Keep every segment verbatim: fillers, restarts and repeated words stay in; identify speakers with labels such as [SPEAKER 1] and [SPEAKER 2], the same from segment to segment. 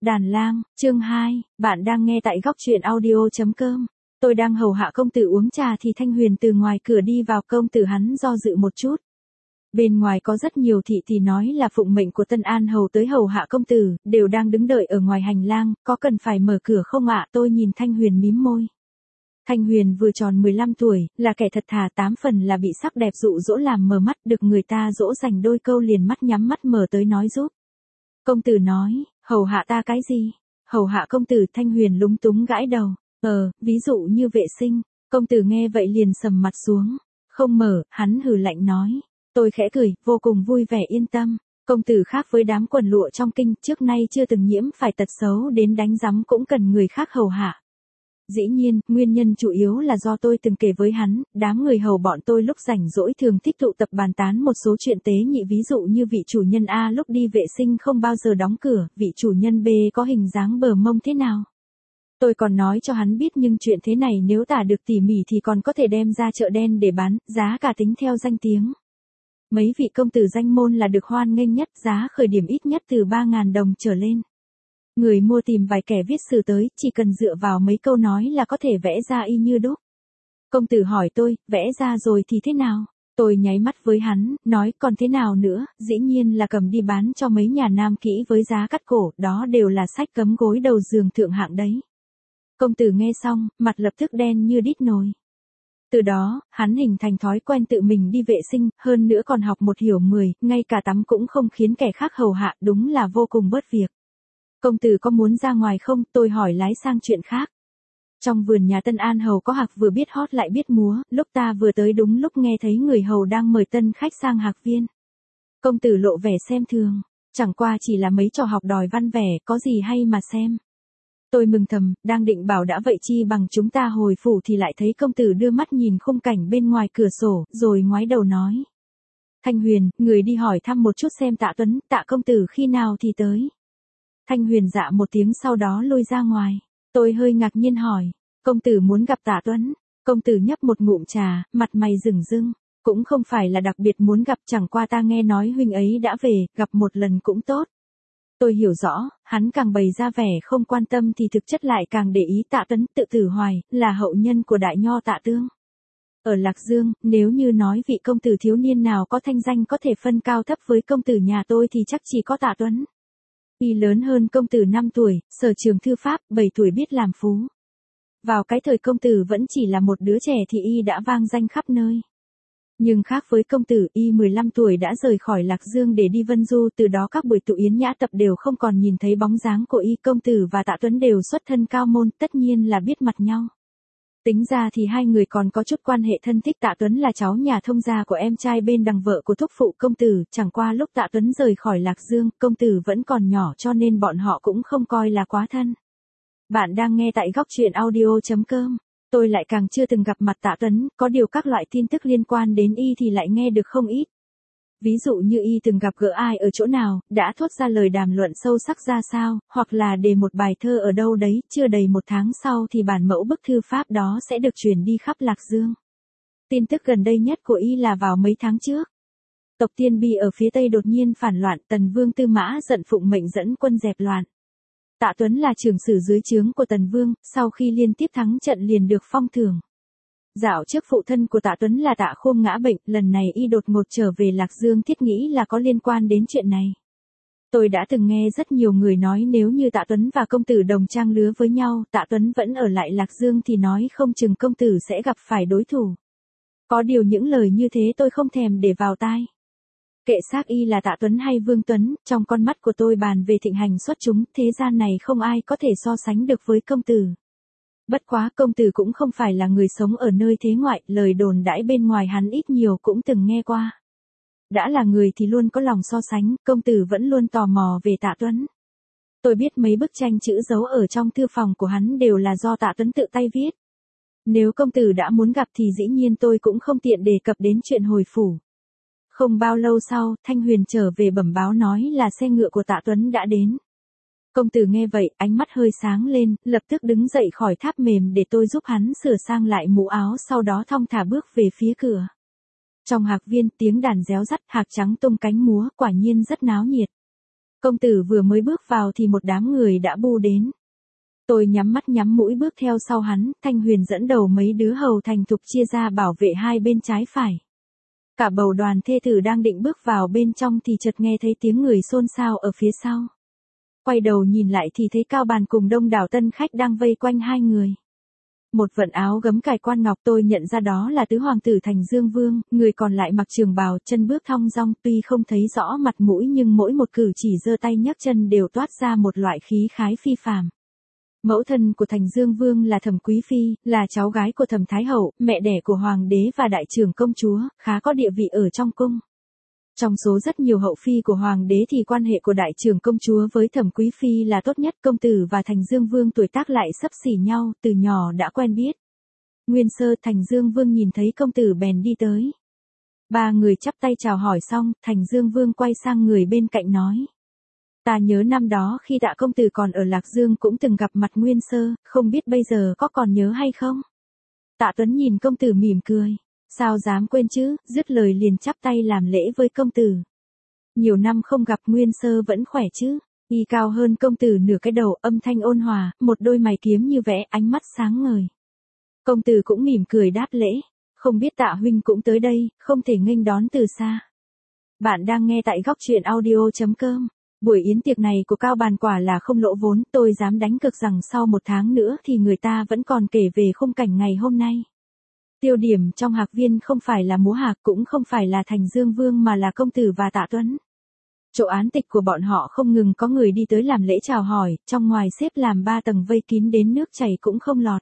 [SPEAKER 1] Đàn lang, chương hai, bạn đang nghe tại góc truyện audio chấm com. Tôi đang hầu hạ công tử uống trà thì Thanh Huyền từ ngoài cửa đi vào, công tử hắn do dự một chút. Bên ngoài có rất nhiều thị thì nói là phụng mệnh của Tân An hầu tới hầu hạ công tử, đều đang đứng đợi ở ngoài hành lang, có cần phải mở cửa không ạ? Tôi nhìn Thanh Huyền mím môi. Thanh Huyền vừa tròn mười lăm tuổi, là kẻ thật thà, tám phần là bị sắc đẹp dụ dỗ làm mờ mắt, được người ta dỗ dành đôi câu liền mắt nhắm mắt mở tới nói giúp. Công tử nói, hầu hạ ta cái gì? Hầu hạ công tử. Thanh Huyền lúng túng gãi đầu. Ờ, ví dụ như vệ sinh. Công tử nghe vậy liền sầm mặt xuống. Không mở, hắn hừ lạnh nói. Tôi khẽ cười, vô cùng vui vẻ yên tâm. Công tử khác với đám quần lụa trong kinh, trước nay chưa từng nhiễm phải tật xấu đến đánh rắm cũng cần người khác hầu hạ. Dĩ nhiên, nguyên nhân chủ yếu là do tôi từng kể với hắn, đám người hầu bọn tôi lúc rảnh rỗi thường thích tụ tập bàn tán một số chuyện tế nhị, ví dụ như vị chủ nhân A lúc đi vệ sinh không bao giờ đóng cửa, vị chủ nhân B có hình dáng bờ mông thế nào. Tôi còn nói cho hắn biết nhưng chuyện thế này nếu tả được tỉ mỉ thì còn có thể đem ra chợ đen để bán, giá cả tính theo danh tiếng. Mấy vị công tử danh môn là được hoan nghênh nhất, giá khởi điểm ít nhất từ ba nghìn đồng trở lên. Người mua tìm vài kẻ viết sử tới, chỉ cần dựa vào mấy câu nói là có thể vẽ ra y như đúc. Công tử hỏi tôi, vẽ ra rồi thì thế nào? Tôi nháy mắt với hắn, nói còn thế nào nữa, dĩ nhiên là cầm đi bán cho mấy nhà nam kỹ với giá cắt cổ, đó đều là sách cấm gối đầu giường thượng hạng đấy. Công tử nghe xong, mặt lập tức đen như đít nồi. Từ đó, hắn hình thành thói quen tự mình đi vệ sinh, hơn nữa còn học một hiểu mười, ngay cả tắm cũng không khiến kẻ khác hầu hạ, đúng là vô cùng bớt việc. Công tử có muốn ra ngoài không? Tôi hỏi lái sang chuyện khác. Trong vườn nhà Tân An hầu có hạc vừa biết hót lại biết múa, lúc ta vừa tới đúng lúc nghe thấy người hầu đang mời tân khách sang hạc viên. Công tử lộ vẻ xem thường, chẳng qua chỉ là mấy trò học đòi văn vẻ, có gì hay mà xem. Tôi mừng thầm, đang định bảo đã vậy chi bằng chúng ta hồi phủ thì lại thấy công tử đưa mắt nhìn khung cảnh bên ngoài cửa sổ, rồi ngoái đầu nói. Thanh Huyền, người đi hỏi thăm một chút xem Tạ Tuấn, Tạ công tử khi nào thì tới. Thanh Huyền dạ một tiếng sau đó lui ra ngoài. Tôi hơi ngạc nhiên hỏi, công tử muốn gặp Tạ Tuấn? Công tử nhấp một ngụm trà, mặt mày rừng rưng. Cũng không phải là đặc biệt muốn gặp, chẳng qua ta nghe nói huynh ấy đã về, gặp một lần cũng tốt. Tôi hiểu rõ, hắn càng bày ra vẻ không quan tâm thì thực chất lại càng để ý Tạ Tuấn, tự tử hoài, là hậu nhân của đại nho Tạ Tương. Ở Lạc Dương, nếu như nói vị công tử thiếu niên nào có thanh danh có thể phân cao thấp với công tử nhà tôi thì chắc chỉ có Tạ Tuấn. Y lớn hơn công tử năm tuổi, sở trường thư pháp, bảy tuổi biết làm phú. Vào cái thời công tử vẫn chỉ là một đứa trẻ thì y đã vang danh khắp nơi. Nhưng khác với công tử, y mười lăm tuổi đã rời khỏi Lạc Dương để đi Vân Du, từ đó các buổi tụ yến nhã tập đều không còn nhìn thấy bóng dáng của y. Công tử và Tạ Tuấn đều xuất thân cao môn, tất nhiên là biết mặt nhau. Tính ra thì hai người còn có chút quan hệ thân thích. Tạ Tuấn là cháu nhà thông gia của em trai bên đằng vợ của thúc phụ công tử, chẳng qua lúc Tạ Tuấn rời khỏi Lạc Dương, công tử vẫn còn nhỏ cho nên bọn họ cũng không coi là quá thân. Bạn đang nghe tại góc truyện audio chấm com. Tôi lại càng chưa từng gặp mặt Tạ Tuấn, có điều các loại tin tức liên quan đến y thì lại nghe được không ít. Ví dụ như y từng gặp gỡ ai ở chỗ nào, đã thốt ra lời đàm luận sâu sắc ra sao, hoặc là đề một bài thơ ở đâu đấy, chưa đầy một tháng sau thì bản mẫu bức thư pháp đó sẽ được truyền đi khắp Lạc Dương. Tin tức gần đây nhất của y là vào mấy tháng trước. Tộc Tiên Bi ở phía Tây đột nhiên phản loạn, Tần Vương Tư Mã giận phụng mệnh dẫn quân dẹp loạn. Tạ Tuấn là trưởng sử dưới trướng của Tần Vương, sau khi liên tiếp thắng trận liền được phong thưởng. Dạo trước phụ thân của Tạ Tuấn là Tạ Khôn ngã bệnh, lần này y đột ngột trở về Lạc Dương, thiết nghĩ là có liên quan đến chuyện này. Tôi đã từng nghe rất nhiều người nói nếu như Tạ Tuấn và công tử đồng trang lứa với nhau, Tạ Tuấn vẫn ở lại Lạc Dương thì nói không chừng công tử sẽ gặp phải đối thủ. Có điều những lời như thế tôi không thèm để vào tai. Kệ xác y là Tạ Tuấn hay Vương Tuấn, trong con mắt của tôi bàn về thịnh hành xuất chúng, thế gian này không ai có thể so sánh được với công tử. Bất quá công tử cũng không phải là người sống ở nơi thế ngoại, lời đồn đãi bên ngoài hắn ít nhiều cũng từng nghe qua. Đã là người thì luôn có lòng so sánh, công tử vẫn luôn tò mò về Tạ Tuấn. Tôi biết mấy bức tranh chữ dấu ở trong thư phòng của hắn đều là do Tạ Tuấn tự tay viết. Nếu công tử đã muốn gặp thì dĩ nhiên tôi cũng không tiện đề cập đến chuyện hồi phủ. Không bao lâu sau, Thanh Huyền trở về bẩm báo nói là xe ngựa của Tạ Tuấn đã đến. Công tử nghe vậy, ánh mắt hơi sáng lên, lập tức đứng dậy khỏi tháp mềm để tôi giúp hắn sửa sang lại mũ áo, sau đó thong thả bước về phía cửa. Trong hạc viên, tiếng đàn réo rắt, hạc trắng tung cánh múa, quả nhiên rất náo nhiệt. Công tử vừa mới bước vào thì một đám người đã bu đến. Tôi nhắm mắt nhắm mũi bước theo sau hắn, Thanh Huyền dẫn đầu mấy đứa hầu thành thục chia ra bảo vệ hai bên trái phải. Cả bầu đoàn thê tử đang định bước vào bên trong thì chợt nghe thấy tiếng người xôn xao ở phía sau. Quay đầu nhìn lại thì thấy Cao Bàn cùng đông đảo tân khách đang vây quanh hai người. Một vận áo gấm cài quan ngọc, tôi nhận ra đó là tứ hoàng tử Thành Dương Vương, người còn lại mặc trường bào, chân bước thong dong, tuy không thấy rõ mặt mũi nhưng mỗi một cử chỉ giơ tay nhấc chân đều toát ra một loại khí khái phi phàm. Mẫu thân của Thành Dương Vương là Thẩm Quý Phi, là cháu gái của Thẩm Thái Hậu, mẹ đẻ của Hoàng đế và đại trưởng công chúa, khá có địa vị ở trong cung. Trong số rất nhiều hậu phi của Hoàng đế thì quan hệ của đại trưởng công chúa với Thẩm Quý Phi là tốt nhất. Công tử và Thành Dương Vương tuổi tác lại xấp xỉ nhau, từ nhỏ đã quen biết. Nguyên sơ, Thành Dương Vương nhìn thấy công tử bèn đi tới. Ba người chắp tay chào hỏi xong, Thành Dương Vương quay sang người bên cạnh nói. Ta nhớ năm đó khi Tạ công tử còn ở Lạc Dương cũng từng gặp mặt Nguyên sơ, không biết bây giờ có còn nhớ hay không? Tạ Tuấn nhìn công tử mỉm cười. Sao dám quên chứ, dứt lời liền chắp tay làm lễ với công tử. Nhiều năm không gặp, Nguyên sơ vẫn khỏe chứ? Y cao hơn công tử nửa cái đầu, âm thanh ôn hòa, một đôi mày kiếm như vẽ, ánh mắt sáng ngời. Công tử cũng mỉm cười đáp lễ. Không biết Tạ huynh cũng tới đây, không thể nghênh đón từ xa. Bạn đang nghe tại góc truyện audio chấm com. Buổi yến tiệc này của Cao Bàn quả là không lỗ vốn, tôi dám đánh cược rằng sau một tháng nữa thì người ta vẫn còn kể về khung cảnh ngày hôm nay. Tiêu điểm trong hạc viên không phải là múa hạc, cũng không phải là Thành Dương Vương mà là công tử và Tạ Tuấn. Chỗ án tịch của bọn họ không ngừng có người đi tới làm lễ chào hỏi, trong ngoài xếp làm ba tầng vây kín đến nước chảy cũng không lọt.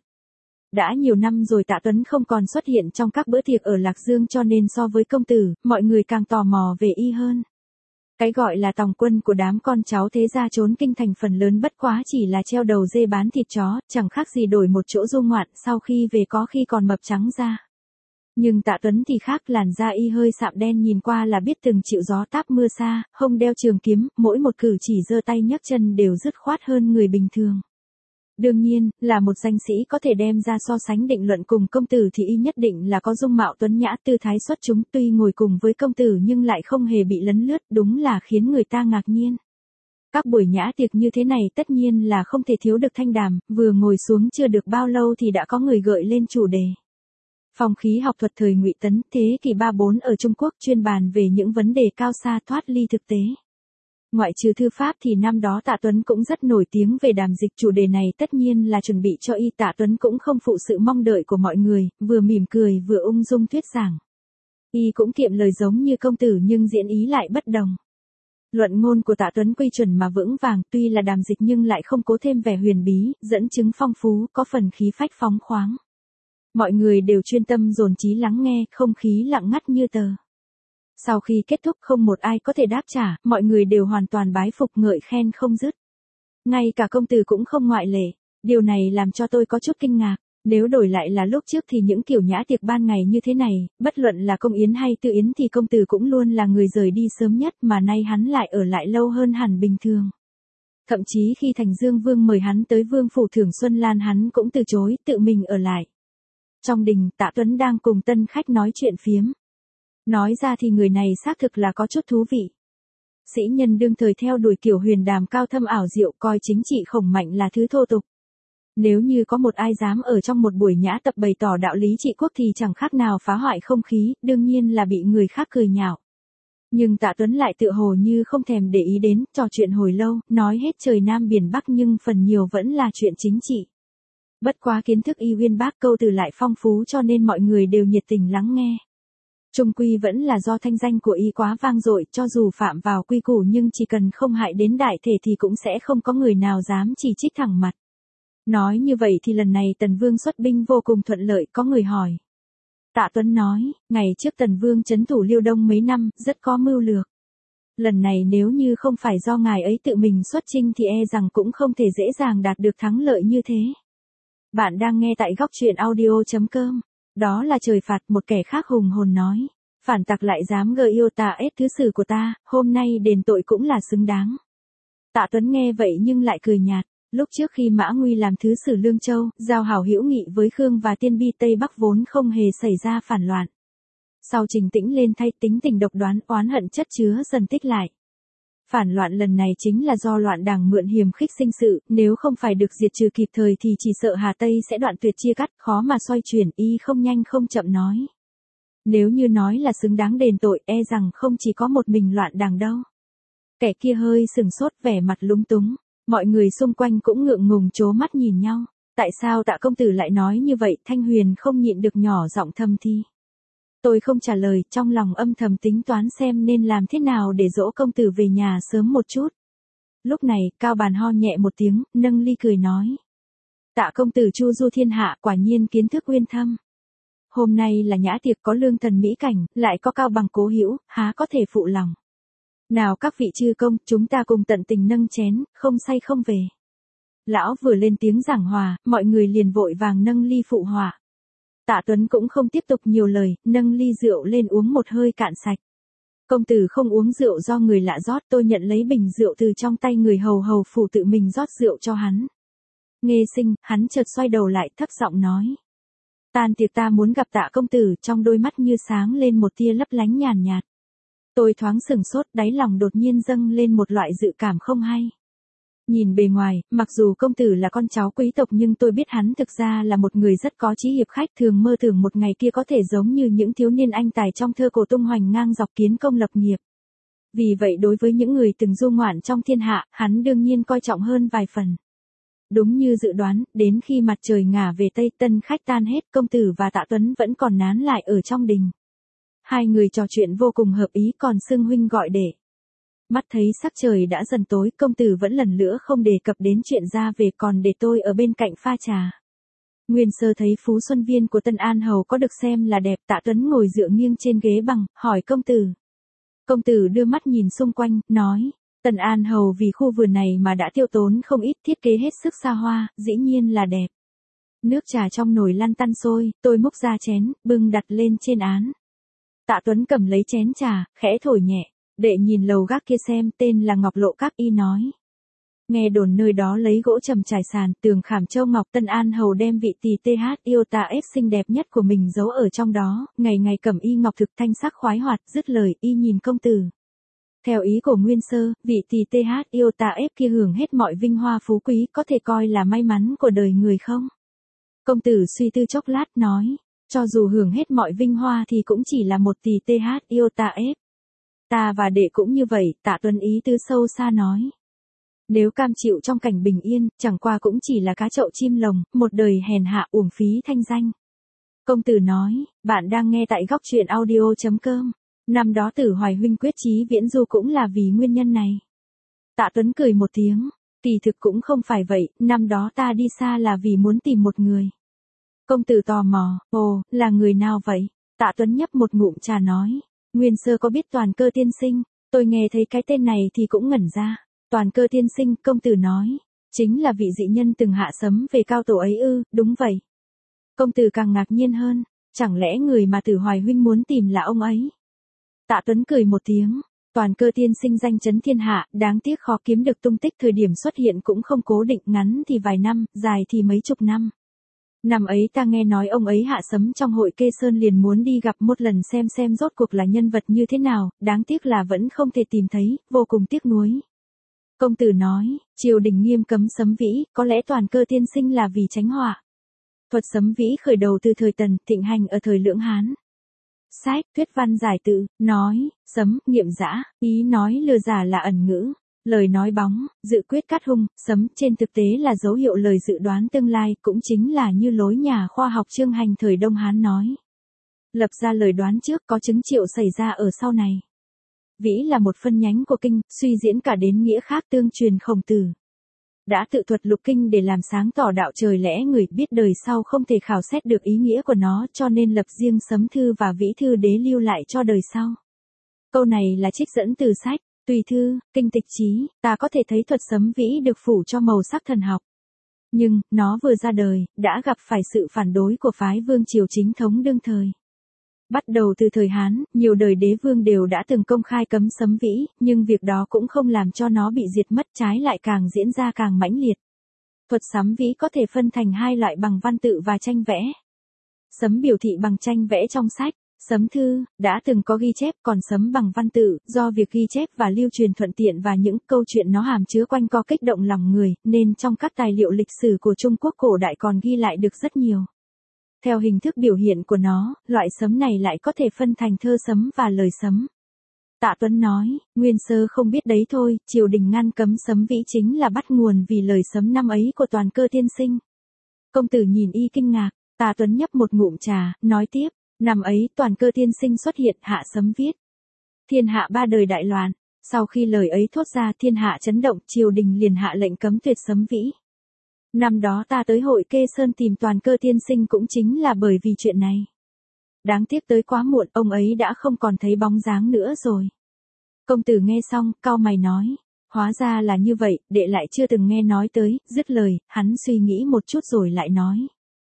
[SPEAKER 1] Đã nhiều năm rồi Tạ Tuấn không còn xuất hiện trong các bữa tiệc ở Lạc Dương, cho nên so với công tử, mọi người càng tò mò về y hơn. Cái gọi là tòng quân của đám con cháu thế gia trốn kinh thành phần lớn bất quá chỉ là treo đầu dê bán thịt chó, chẳng khác gì đổi một chỗ du ngoạn, sau khi về có khi còn mập trắng da. Nhưng Tạ Tuấn thì khác, làn da y hơi sạm đen, nhìn qua là biết từng chịu gió táp mưa xa, hông đeo trường kiếm, mỗi một cử chỉ giơ tay nhấc chân đều dứt khoát hơn người bình thường. Đương nhiên, là một danh sĩ có thể đem ra so sánh định luận cùng công tử thì y nhất định là có dung mạo tuấn nhã, tư thái xuất chúng, tuy ngồi cùng với công tử nhưng lại không hề bị lấn lướt, đúng là khiến người ta ngạc nhiên. Các buổi nhã tiệc như thế này tất nhiên là không thể thiếu được thanh đàm, vừa ngồi xuống chưa được bao lâu thì đã có người gợi lên chủ đề. Phong khí học thuật thời Ngụy Tấn, thế kỷ ba bốn ở Trung Quốc, chuyên bàn về những vấn đề cao xa thoát ly thực tế. Ngoại trừ thư pháp thì năm đó Tạ Tuấn cũng rất nổi tiếng về đàm dịch, chủ đề này tất nhiên là chuẩn bị cho y. Tạ Tuấn cũng không phụ sự mong đợi của mọi người, vừa mỉm cười vừa ung dung thuyết giảng. Y cũng kiệm lời giống như công tử nhưng diễn ý lại bất đồng. Luận ngôn của Tạ Tuấn quy chuẩn mà vững vàng, tuy là đàm dịch nhưng lại không cố thêm vẻ huyền bí, dẫn chứng phong phú, có phần khí phách phóng khoáng. Mọi người đều chuyên tâm dồn trí lắng nghe, không khí lặng ngắt như tờ. Sau khi kết thúc không một ai có thể đáp trả, mọi người đều hoàn toàn bái phục ngợi khen không dứt. Ngay cả công tử cũng không ngoại lệ, điều này làm cho tôi có chút kinh ngạc. Nếu đổi lại là lúc trước thì những kiểu nhã tiệc ban ngày như thế này, bất luận là công yến hay tư yến thì công tử cũng luôn là người rời đi sớm nhất, mà nay hắn lại ở lại lâu hơn hẳn bình thường. Thậm chí khi Thành Dương Vương mời hắn tới Vương phủ thưởng Xuân Lan hắn cũng từ chối, tự mình ở lại. Trong đình, Tạ Tuấn đang cùng tân khách nói chuyện phiếm. Nói ra thì người này xác thực là có chút thú vị. Sĩ nhân đương thời theo đuổi kiểu huyền đàm cao thâm ảo diệu, coi chính trị khổng mạnh là thứ thô tục. Nếu như có một ai dám ở trong một buổi nhã tập bày tỏ đạo lý trị quốc thì chẳng khác nào phá hoại không khí, đương nhiên là bị người khác cười nhạo. Nhưng Tạ Tuấn lại tựa hồ như không thèm để ý đến, trò chuyện hồi lâu, nói hết trời Nam biển Bắc nhưng phần nhiều vẫn là chuyện chính trị. Bất quá kiến thức y uyên bác, câu từ lại phong phú cho nên mọi người đều nhiệt tình lắng nghe. Trung quy vẫn là do thanh danh của y quá vang dội, cho dù phạm vào quy củ nhưng chỉ cần không hại đến đại thể thì cũng sẽ không có người nào dám chỉ trích thẳng mặt. Nói như vậy thì lần này Tần Vương xuất binh vô cùng thuận lợi, có người hỏi. Tạ Tuấn nói, ngày trước Tần Vương trấn thủ Liêu Đông mấy năm, rất có mưu lược. Lần này nếu như không phải do ngài ấy tự mình xuất chinh thì e rằng cũng không thể dễ dàng đạt được thắng lợi như thế. Bạn đang nghe tại góc truyện audio chấm com. Đó là trời phạt, một kẻ khác hùng hồn nói. Phản tặc lại dám gợi yêu ta ép thứ sử của ta, hôm nay đền tội cũng là xứng đáng. Tạ Tuấn nghe vậy nhưng lại cười nhạt. Lúc trước khi Mã Nguy làm thứ sử Lương Châu, giao hảo hữu nghị với Khương và Tiên Bi Tây Bắc vốn không hề xảy ra phản loạn. Sau Trình Tĩnh lên thay, tính tình độc đoán, oán hận chất chứa dần tích lại. Phản loạn lần này chính là do loạn đảng mượn hiềm khích sinh sự, nếu không phải được diệt trừ kịp thời thì chỉ sợ Hà Tây sẽ đoạn tuyệt chia cắt, khó mà xoay chuyển, y không nhanh không chậm nói. Nếu như nói là xứng đáng đền tội, e rằng không chỉ có một mình loạn đảng đâu. Kẻ kia hơi sừng sốt, vẻ mặt lúng túng, mọi người xung quanh cũng ngượng ngùng trố mắt nhìn nhau. Tại sao Tạ công tử lại nói như vậy? Thanh Huyền không nhịn được nhỏ giọng thầm thì. Tôi không trả lời, trong lòng âm thầm tính toán xem nên làm thế nào để dỗ công tử về nhà sớm một chút. Lúc này, Cao Bàn ho nhẹ một tiếng, nâng ly cười nói. Tạ công tử chu du thiên hạ, quả nhiên kiến thức uyên thâm. Hôm nay là nhã tiệc, có lương thần mỹ cảnh, lại có Cao bằng cố hữu, há có thể phụ lòng. Nào các vị chư công, chúng ta cùng tận tình nâng chén, không say không về. Lão vừa lên tiếng giảng hòa, mọi người liền vội vàng nâng ly phụ hòa. Tạ Tuấn cũng không tiếp tục nhiều lời, nâng ly rượu lên uống một hơi cạn sạch. Công tử không uống rượu do người lạ rót, tôi nhận lấy bình rượu từ trong tay người hầu hầu phủ tự mình rót rượu cho hắn. Nghe Sinh, hắn chợt xoay đầu lại thấp giọng nói. Tan tiệc ta muốn gặp Tạ công tử, trong đôi mắt như sáng lên một tia lấp lánh nhàn nhạt. Tôi thoáng sừng sốt, đáy lòng đột nhiên dâng lên một loại dự cảm không hay. Nhìn bề ngoài, mặc dù công tử là con cháu quý tộc nhưng tôi biết hắn thực ra là một người rất có chí hiệp khách, thường mơ tưởng một ngày kia có thể giống như những thiếu niên anh tài trong thơ cổ tung hoành ngang dọc kiến công lập nghiệp. Vì vậy đối với những người từng du ngoạn trong thiên hạ, hắn đương nhiên coi trọng hơn vài phần. Đúng như dự đoán, đến khi mặt trời ngả về Tây, tân khách tan hết, công tử và Tạ Tuấn vẫn còn nán lại ở trong đình. Hai người trò chuyện vô cùng hợp ý, còn xưng huynh gọi đệ. Mắt thấy sắc trời đã dần tối, công tử vẫn lần nữa không đề cập đến chuyện ra về, còn để tôi ở bên cạnh pha trà. Nguyên Sơ thấy Phú Xuân Viên của Tân An Hầu có được xem là đẹp. Tạ Tuấn ngồi dựa nghiêng trên ghế bằng, hỏi công tử. Công tử đưa mắt nhìn xung quanh, nói, Tân An Hầu vì khu vườn này mà đã tiêu tốn không ít, thiết kế hết sức xa hoa, dĩ nhiên là đẹp. Nước trà trong nồi lăn tăn sôi, tôi múc ra chén, bưng đặt lên trên án. Tạ Tuấn cầm lấy chén trà, khẽ thổi nhẹ. Đệ nhìn lầu gác kia xem, tên là Ngọc Lộ Các, y nói. Nghe đồn nơi đó lấy gỗ trầm trải sàn, tường khảm châu ngọc. Tân An Hầu đem vị tỳ tê hát yêu ta ép xinh đẹp nhất của mình giấu ở trong đó, ngày ngày cẩm y ngọc thực, thanh sắc khoái hoạt. Dứt lời, y nhìn công tử. Theo ý của Nguyên Sơ, vị tỳ tê hát yêu ta ép kia hưởng hết mọi vinh hoa phú quý, có thể coi là may mắn của đời người không? Công tử suy tư chốc lát nói, cho dù hưởng hết mọi vinh hoa thì cũng chỉ là một tỳ tê hát yêu ta ép. Ta và đệ cũng như vậy. Tạ Tuấn ý tứ sâu xa nói. Nếu cam chịu trong cảnh bình yên, chẳng qua cũng chỉ là cá chậu chim lồng, một đời hèn hạ uổng phí thanh danh. Công tử nói, bạn đang nghe tại góc truyện audio chấm com. Năm đó Tử Hoài huynh quyết chí viễn du cũng là vì nguyên nhân này. Tạ Tuấn cười một tiếng, kỳ thực cũng không phải vậy, năm đó ta đi xa là vì muốn tìm một người. Công tử tò mò, ồ, là người nào vậy? Tạ Tuấn nhấp một ngụm trà nói. Nguyên Sơ có biết Toàn Cơ tiên sinh? Tôi nghe thấy cái tên này thì cũng ngẩn ra. Toàn Cơ tiên sinh, công tử nói, chính là vị dị nhân từng hạ sấm về cao tổ ấy ư? Đúng vậy. Công tử càng ngạc nhiên hơn, chẳng lẽ người mà Tử Hoài huynh muốn tìm là ông ấy? Tạ Tuấn cười một tiếng, Toàn Cơ tiên sinh danh chấn thiên hạ, đáng tiếc khó kiếm được tung tích, thời điểm xuất hiện cũng không cố định, ngắn thì vài năm, dài thì mấy chục năm. Năm ấy ta nghe nói ông ấy hạ sấm trong hội Kê Sơn, liền muốn đi gặp một lần xem xem rốt cuộc là nhân vật như thế nào, đáng tiếc là vẫn không thể tìm thấy, vô cùng tiếc nuối. Công tử nói, triều đình nghiêm cấm sấm vĩ, có lẽ Toàn Cơ tiên sinh là vì tránh họa. Thuật sấm vĩ khởi đầu từ thời Tần, thịnh hành ở thời Lưỡng Hán. Sách, thuyết văn giải tự, nói, sấm, nghiệm dã, ý nói lừa giả là ẩn ngữ. Lời nói bóng, dự quyết cát hung, sấm trên thực tế là dấu hiệu lời dự đoán tương lai, cũng chính là như lối nhà khoa học Trương Hành thời Đông Hán nói. Lập ra lời đoán trước, có chứng triệu xảy ra ở sau này. Vĩ là một phân nhánh của kinh, suy diễn cả đến nghĩa khác, tương truyền Khổng Tử đã tự thuật lục kinh để làm sáng tỏ đạo trời, lẽ người biết đời sau không thể khảo xét được ý nghĩa của nó, cho nên lập riêng sấm thư và vĩ thư đế lưu lại cho đời sau. Câu này là trích dẫn từ sách Tùy Thư, Kinh Tịch Chí. Ta có thể thấy thuật sấm vĩ được phủ cho màu sắc thần học. Nhưng, nó vừa ra đời, đã gặp phải sự phản đối của phái vương triều chính thống đương thời. Bắt đầu từ thời Hán, nhiều đời đế vương đều đã từng công khai cấm sấm vĩ, nhưng việc đó cũng không làm cho nó bị diệt mất, trái lại càng diễn ra càng mãnh liệt. Thuật sấm vĩ có thể phân thành hai loại, bằng văn tự và tranh vẽ. Sấm biểu thị bằng tranh vẽ trong sách, Sấm thư, đã từng có ghi chép, còn sấm bằng văn tự, do việc ghi chép và lưu truyền thuận tiện và những câu chuyện nó hàm chứa quanh co kích động lòng người, nên trong các tài liệu lịch sử của Trung Quốc cổ đại còn ghi lại được rất nhiều. Theo hình thức biểu hiện của nó, loại sấm này lại có thể phân thành thơ sấm và lời sấm. Tạ Tuấn nói, nguyên sơ không biết đấy thôi, triều đình ngăn cấm sấm vĩ chính là bắt nguồn vì lời sấm năm ấy của Toàn Cơ tiên sinh. Công tử nhìn y kinh ngạc, Tạ Tuấn nhấp một ngụm trà, nói tiếp, năm ấy Toàn Cơ tiên sinh xuất hiện hạ sấm viết. Thiên hạ ba đời đại loạn, sau khi lời ấy thốt ra thiên hạ chấn động, triều đình liền hạ lệnh cấm tuyệt sấm vĩ. Năm đó ta tới hội Kê Sơn tìm Toàn Cơ tiên sinh cũng chính là bởi vì chuyện này. Đáng tiếc tới quá muộn, ông ấy đã không còn thấy bóng dáng nữa rồi. Công tử nghe xong, cau mày nói, hóa ra là như vậy, đệ lại chưa từng nghe nói tới, dứt lời, hắn suy nghĩ một chút rồi lại nói.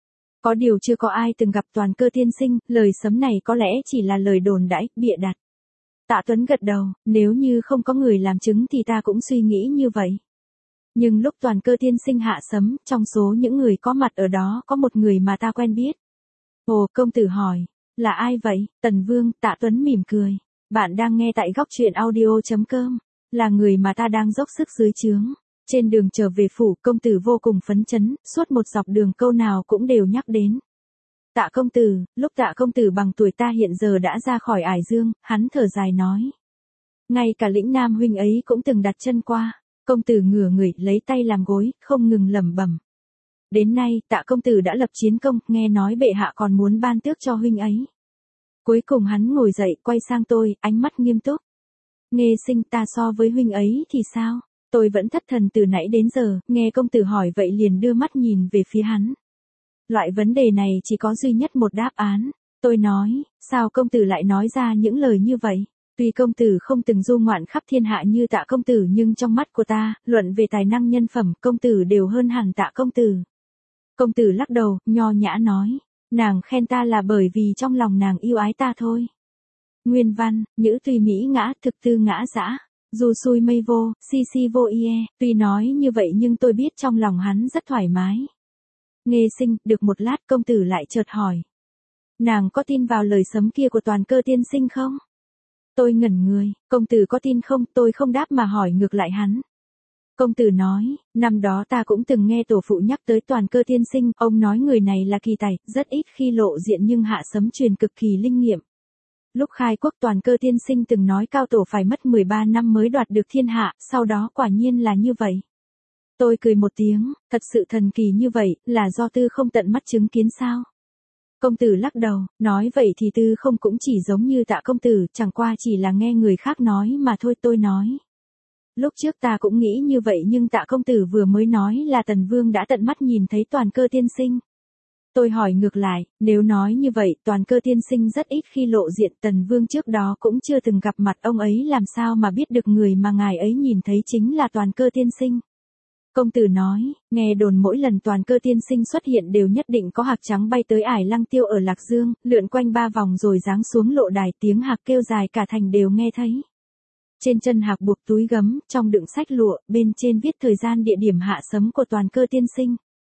[SPEAKER 1] Có điều chưa có ai từng gặp Toàn Cơ tiên sinh, lời sấm này có lẽ chỉ là lời đồn đãi, bịa đặt. Tạ Tuấn gật đầu, nếu như không có người làm chứng thì ta cũng suy nghĩ như vậy. Nhưng lúc Toàn Cơ tiên sinh hạ sấm, trong số những người có mặt ở đó có một người mà ta quen biết. Ồ, công tử hỏi, là ai vậy? Tần Vương. Tạ Tuấn mỉm cười. Bạn đang nghe tại góc truyện audio chấm com, là người mà ta đang dốc sức dưới trướng. Trên đường trở về phủ, công tử vô cùng phấn chấn, suốt một dọc đường câu nào cũng đều nhắc đến. Tạ công tử, lúc Tạ công tử bằng tuổi ta hiện giờ đã ra khỏi Ải Dương, hắn thở dài nói. Ngay cả lĩnh Nam huynh ấy cũng từng đặt chân qua. Công tử ngửa người, lấy tay làm gối, không ngừng lẩm bẩm. Đến nay, Tạ công tử đã lập chiến công, nghe nói bệ hạ còn muốn ban tước cho huynh ấy. Cuối cùng hắn ngồi dậy, quay sang tôi, ánh mắt nghiêm túc. Nghê Sinh, ta so với huynh ấy thì sao? Tôi vẫn thất thần từ nãy đến giờ, nghe công tử hỏi vậy liền đưa mắt nhìn về phía hắn. Loại vấn đề này chỉ có duy nhất một đáp án. Tôi nói, sao công tử lại nói ra những lời như vậy? Tuy công tử không từng du ngoạn khắp thiên hạ như Tạ công tử nhưng trong mắt của ta, luận về tài năng nhân phẩm, công tử đều hơn hẳn Tạ công tử. Công tử lắc đầu, nho nhã nói, nàng khen ta là bởi vì trong lòng nàng yêu ái ta thôi. Nguyên văn, nhữ tùy mỹ ngã, thực tư ngã dã, dù xui mây vô, si si vô ie, tuy nói như vậy nhưng tôi biết trong lòng hắn rất thoải mái. Nghê Sinh, được một lát công tử lại chợt hỏi. Nàng có tin vào lời sấm kia của Toàn Cơ tiên sinh không? Tôi ngẩn người, công tử có tin không? Tôi không đáp mà hỏi ngược lại hắn. Công tử nói, năm đó ta cũng từng nghe tổ phụ nhắc tới Toàn Cơ tiên sinh, ông nói người này là kỳ tài, rất ít khi lộ diện nhưng hạ sấm truyền cực kỳ linh nghiệm. Lúc khai quốc Toàn Cơ tiên sinh từng nói cao tổ phải mất mười ba năm mới đoạt được thiên hạ, sau đó quả nhiên là như vậy. Tôi cười một tiếng, thật sự thần kỳ như vậy, là do tư không tận mắt chứng kiến sao? Công tử lắc đầu, nói vậy thì tư không cũng chỉ giống như Tạ công tử, chẳng qua chỉ là nghe người khác nói mà thôi. Tôi nói. Lúc trước ta cũng nghĩ như vậy nhưng Tạ công tử vừa mới nói là Tần Vương đã tận mắt nhìn thấy Toàn Cơ tiên sinh. Tôi hỏi ngược lại, nếu nói như vậy, Toàn Cơ tiên sinh rất ít khi lộ diện, Tần Vương trước đó cũng chưa từng gặp mặt ông ấy, làm sao mà biết được người mà ngài ấy nhìn thấy chính là Toàn Cơ tiên sinh. Công tử nói, nghe đồn mỗi lần Toàn Cơ tiên sinh xuất hiện đều nhất định có hạc trắng bay tới Ải Lăng Tiêu ở Lạc Dương, lượn quanh ba vòng rồi giáng xuống lộ đài, tiếng hạc kêu dài cả thành đều nghe thấy. Trên chân hạc buộc túi gấm, trong đựng sách lụa, bên trên viết thời gian địa điểm hạ sấm của Toàn Cơ tiên sinh.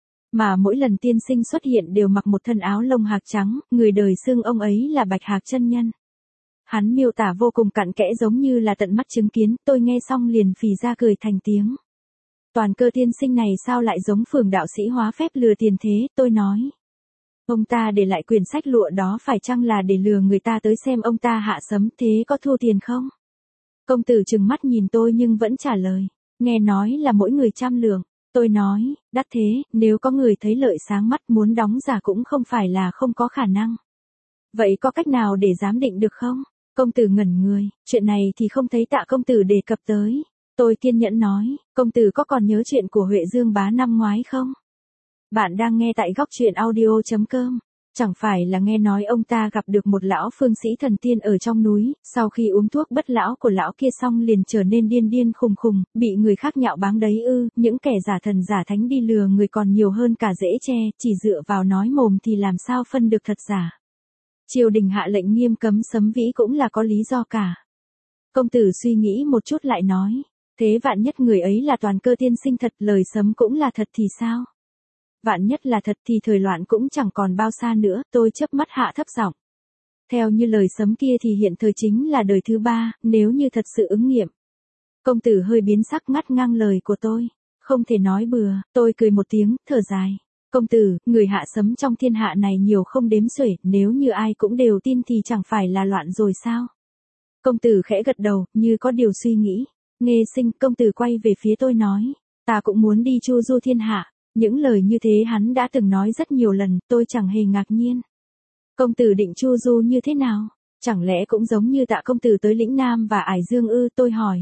[SPEAKER 1] Mà mỗi lần tiên sinh xuất hiện đều mặc một thân áo lông hạc trắng, người đời xưng ông ấy là Bạch Hạc chân nhân. Hắn miêu tả vô cùng cặn kẽ giống như là tận mắt chứng kiến, tôi nghe xong liền phì ra cười thành tiếng. Toàn Cơ tiên sinh này sao lại giống Phường đạo sĩ hóa phép lừa tiền thế, tôi nói. Ông ta để lại quyển sách lụa đó phải chăng là để lừa người ta tới xem ông ta hạ sấm, thế có thu tiền không? Công tử trừng mắt nhìn tôi nhưng vẫn trả lời, nghe nói là mỗi người trăm lượng. Tôi nói, đắt thế, nếu có người thấy lợi sáng mắt muốn đóng giả cũng không phải là không có khả năng. Vậy có cách nào để giám định được không? Công tử ngẩn người, chuyện này thì không thấy Tạ công tử đề cập tới. Tôi kiên nhẫn nói, công tử có còn nhớ chuyện của Huệ Dương bá năm ngoái không? Bạn đang nghe tại góc truyện audio chấm com. Chẳng phải là nghe nói ông ta gặp được một lão phương sĩ thần tiên ở trong núi, sau khi uống thuốc bất lão của lão kia xong liền trở nên điên điên khùng khùng, bị người khác nhạo báng đấy ư, những kẻ giả thần giả thánh đi lừa người còn nhiều hơn cả dễ che, chỉ dựa vào nói mồm thì làm sao phân được thật giả. Triều đình hạ lệnh nghiêm cấm sấm vĩ cũng là có lý do cả. Công tử suy nghĩ một chút lại nói, thế vạn nhất người ấy là Toàn Cơ tiên sinh thật, lời sấm cũng là thật thì sao? Vạn nhất là thật thì thời loạn cũng chẳng còn bao xa nữa, tôi chớp mắt hạ thấp giọng. Theo như lời sấm kia thì hiện thời chính là đời thứ ba, nếu như thật sự ứng nghiệm. Công tử hơi biến sắc ngắt ngang lời của tôi. Không thể nói bừa, tôi cười một tiếng, thở dài. Công tử, người hạ sấm trong thiên hạ này nhiều không đếm xuể, nếu như ai cũng đều tin thì chẳng phải là loạn rồi sao? Công tử khẽ gật đầu, như có điều suy nghĩ. Nghe Sinh, công tử quay về phía tôi nói. Ta cũng muốn đi chu du thiên hạ. Những lời như thế hắn đã từng nói rất nhiều lần, tôi chẳng hề ngạc nhiên. Công tử định chu du như thế nào? Chẳng lẽ cũng giống như Tạ công tử tới lĩnh Nam và Ải Dương ư? Tôi hỏi.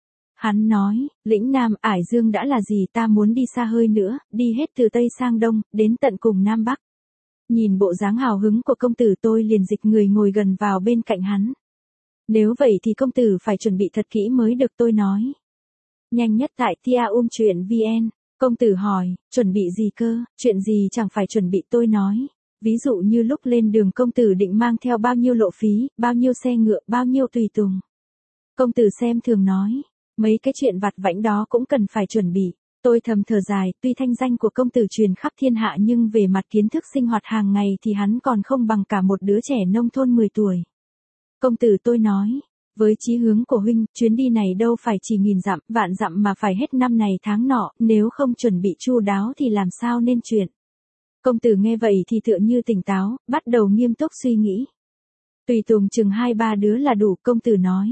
[SPEAKER 1] Hắn nói, lĩnh Nam, Ải Dương đã là gì, ta muốn đi xa hơi nữa, đi hết từ Tây sang Đông, đến tận cùng Nam Bắc. Nhìn bộ dáng hào hứng của công tử tôi liền dịch người ngồi gần vào bên cạnh hắn. Nếu vậy thì công tử phải chuẩn bị thật kỹ mới được, tôi nói. Nhanh nhất tại tiaum chuyện vn, công tử hỏi, chuẩn bị gì cơ, chuyện gì chẳng phải chuẩn bị, tôi nói. Ví dụ như lúc lên đường công tử định mang theo bao nhiêu lộ phí, bao nhiêu xe ngựa, bao nhiêu tùy tùng. Công tử xem thường nói. Mấy cái chuyện vặt vãnh đó cũng cần phải chuẩn bị. Tôi thầm thở dài, tuy thanh danh của công tử truyền khắp thiên hạ nhưng về mặt kiến thức sinh hoạt hàng ngày thì hắn còn không bằng cả một đứa trẻ nông thôn mười tuổi. Công tử, tôi nói, với chí hướng của huynh, chuyến đi này đâu phải chỉ nghìn dặm, vạn dặm mà phải hết năm này tháng nọ, nếu không chuẩn bị chu đáo thì làm sao nên chuyện. Công tử nghe vậy thì tựa như tỉnh táo, bắt đầu nghiêm túc suy nghĩ. Tùy tùng chừng hai ba đứa là đủ, công tử nói.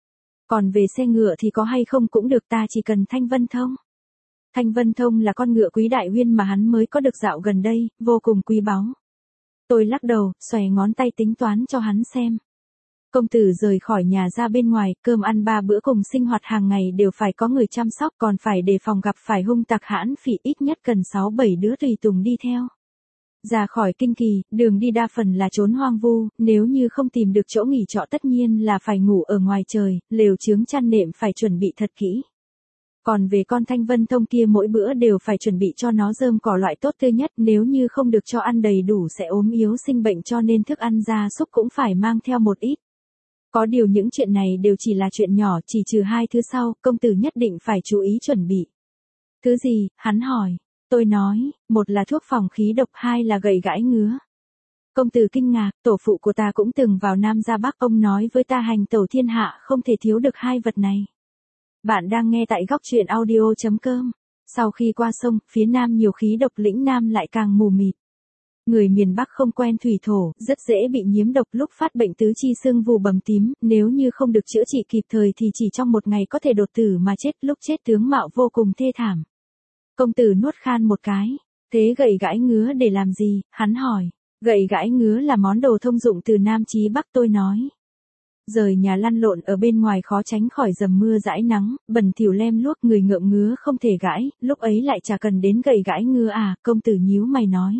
[SPEAKER 1] Còn về xe ngựa thì có hay không cũng được, ta chỉ cần Thanh Vân Thông. Thanh Vân Thông là con ngựa quý đại huyên mà hắn mới có được dạo gần đây, vô cùng quý báu. Tôi lắc đầu, xòe ngón tay tính toán cho hắn xem. Công tử rời khỏi nhà ra bên ngoài, cơm ăn ba bữa cùng sinh hoạt hàng ngày đều phải có người chăm sóc, còn phải đề phòng gặp phải hung tặc hãn phỉ, ít nhất cần sáu bảy đứa tùy tùng đi theo. Ra khỏi Kinh Kỳ, đường đi đa phần là trốn hoang vu, nếu như không tìm được chỗ nghỉ trọ tất nhiên là phải ngủ ở ngoài trời, lều chướng chăn nệm phải chuẩn bị thật kỹ. Còn về con Thanh Vân Thông kia mỗi bữa đều phải chuẩn bị cho nó rơm cỏ loại tốt tươi nhất, nếu như không được cho ăn đầy đủ sẽ ốm yếu sinh bệnh, cho nên thức ăn gia súc cũng phải mang theo một ít. Có điều những chuyện này đều chỉ là chuyện nhỏ, chỉ trừ hai thứ sau, công tử nhất định phải chú ý chuẩn bị. Thứ gì, hắn hỏi. Tôi nói, một là thuốc phòng khí độc, hai là gậy gãi ngứa. Công tử kinh ngạc, tổ phụ của ta cũng từng vào Nam ra Bắc, ông nói với ta hành tẩu thiên hạ không thể thiếu được hai vật này. Bạn đang nghe tại góc truyện audio chấm com. Sau khi qua sông, phía Nam nhiều khí độc, lĩnh Nam lại càng mù mịt. Người miền Bắc không quen thủy thổ, rất dễ bị nhiễm độc, lúc phát bệnh tứ chi sưng vù bầm tím, nếu như không được chữa trị kịp thời thì chỉ trong một ngày có thể đột tử mà chết, lúc chết tướng mạo vô cùng thê thảm. Công tử nuốt khan một cái. Thế gậy gãi ngứa để làm gì, hắn hỏi. Gậy gãi ngứa là món đồ thông dụng từ Nam chí Bắc, tôi nói. Rời nhà lăn lộn ở bên ngoài khó tránh khỏi dầm mưa dãi nắng, bẩn thỉu lem luốc, người ngượng ngứa không thể gãi, lúc ấy lại chả cần đến gậy gãi ngứa à, công tử nhíu mày nói.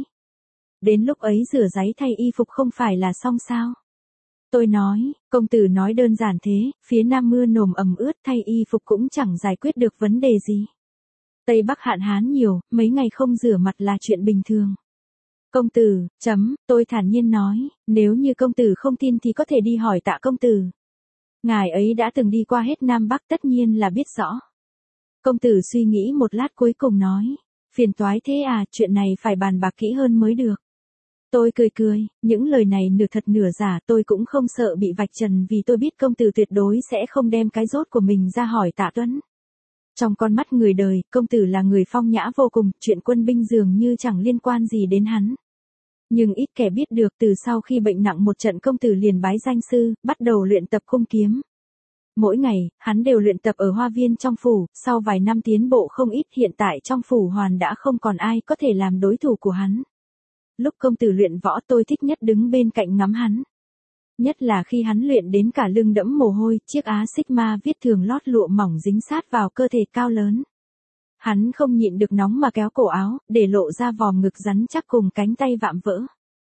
[SPEAKER 1] Đến lúc ấy rửa ráy thay y phục không phải là xong sao? Tôi nói, công tử nói đơn giản thế, phía Nam mưa nồm ẩm ướt, thay y phục cũng chẳng giải quyết được vấn đề gì. Tây Bắc hạn hán nhiều, mấy ngày không rửa mặt là chuyện bình thường. Công tử, chấm, tôi thản nhiên nói, nếu như công tử không tin thì có thể đi hỏi Tạ công tử. Ngài ấy đã từng đi qua hết Nam Bắc, tất nhiên là biết rõ. Công tử suy nghĩ một lát cuối cùng nói, phiền toái thế à, chuyện này phải bàn bạc kỹ hơn mới được. Tôi cười cười, những lời này nửa thật nửa giả, tôi cũng không sợ bị vạch trần vì tôi biết công tử tuyệt đối sẽ không đem cái rốt của mình ra hỏi Tạ Tuấn. Trong con mắt người đời, công tử là người phong nhã vô cùng, chuyện quân binh dường như chẳng liên quan gì đến hắn. Nhưng ít kẻ biết được, từ sau khi bệnh nặng một trận công tử liền bái danh sư, bắt đầu luyện tập cung kiếm. Mỗi ngày, hắn đều luyện tập ở hoa viên trong phủ, sau vài năm tiến bộ không ít, hiện tại trong phủ hoàn đã không còn ai có thể làm đối thủ của hắn. Lúc công tử luyện võ tôi thích nhất đứng bên cạnh ngắm hắn. Nhất là khi hắn luyện đến cả lưng đẫm mồ hôi, chiếc áo Sigma viết thường lót lụa mỏng dính sát vào cơ thể cao lớn. Hắn không nhịn được nóng mà kéo cổ áo, để lộ ra vòm ngực rắn chắc cùng cánh tay vạm vỡ.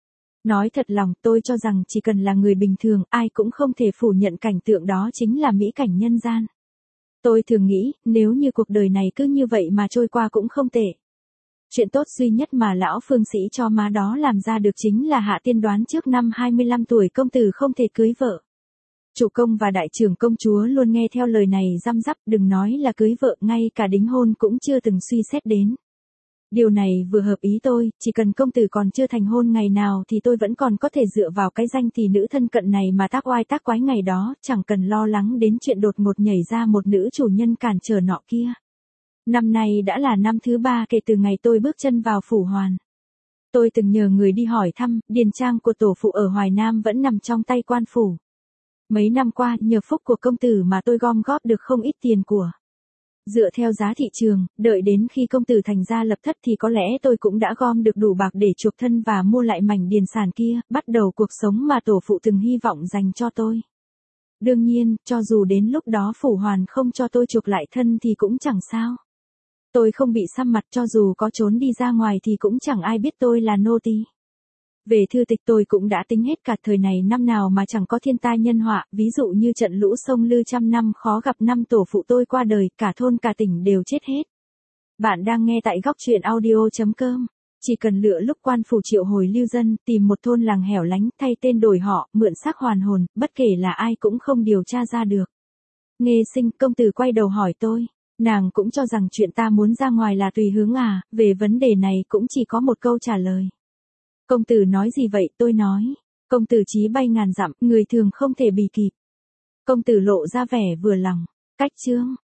[SPEAKER 1] Nói thật lòng, tôi cho rằng chỉ cần là người bình thường, ai cũng không thể phủ nhận cảnh tượng đó chính là mỹ cảnh nhân gian. Tôi thường nghĩ, nếu như cuộc đời này cứ như vậy mà trôi qua cũng không tệ. Chuyện tốt duy nhất mà lão phương sĩ cho má đó làm ra được chính là hạ tiên đoán trước năm hai mươi lăm tuổi công tử không thể cưới vợ. Chủ công và đại trưởng công chúa luôn nghe theo lời này răm rắp, đừng nói là cưới vợ, ngay cả đính hôn cũng chưa từng suy xét đến. Điều này vừa hợp ý tôi, chỉ cần công tử còn chưa thành hôn ngày nào thì tôi vẫn còn có thể dựa vào cái danh tỷ nữ thân cận này mà tác oai tác quái ngày đó, chẳng cần lo lắng đến chuyện đột ngột nhảy ra một nữ chủ nhân cản trở nọ kia. Năm nay đã là năm thứ ba kể từ ngày tôi bước chân vào Phủ Hoàn. Tôi từng nhờ người đi hỏi thăm, điền trang của tổ phụ ở Hoài Nam vẫn nằm trong tay quan phủ. Mấy năm qua, nhờ phúc của công tử mà tôi gom góp được không ít tiền của. Dựa theo giá thị trường, đợi đến khi công tử thành gia lập thất thì có lẽ tôi cũng đã gom được đủ bạc để chuộc thân và mua lại mảnh điền sản kia, bắt đầu cuộc sống mà tổ phụ từng hy vọng dành cho tôi. Đương nhiên, cho dù đến lúc đó Phủ Hoàn không cho tôi chuộc lại thân thì cũng chẳng sao. Tôi không bị xăm mặt, cho dù có trốn đi ra ngoài thì cũng chẳng ai biết tôi là nô tỳ. Về thư tịch tôi cũng đã tính hết cả thời này năm nào mà chẳng có thiên tai nhân họa, ví dụ như trận lũ sông Lư trăm năm khó gặp năm tổ phụ tôi qua đời, cả thôn cả tỉnh đều chết hết. Bạn đang nghe tại góc truyện audio chấm com. Chỉ cần lựa lúc quan phủ triệu hồi lưu dân, tìm một thôn làng hẻo lánh, thay tên đổi họ, mượn xác hoàn hồn, bất kể là ai cũng không điều tra ra được. Nghê Sinh, công tử quay đầu hỏi tôi. Nàng cũng cho rằng chuyện ta muốn ra ngoài là tùy hướng à, về vấn đề này cũng chỉ có một câu trả lời. Công tử nói gì vậy? Tôi nói. Công tử chí bay ngàn dặm, người thường không thể bì kịp. Công tử lộ ra vẻ vừa lòng. Cách chương.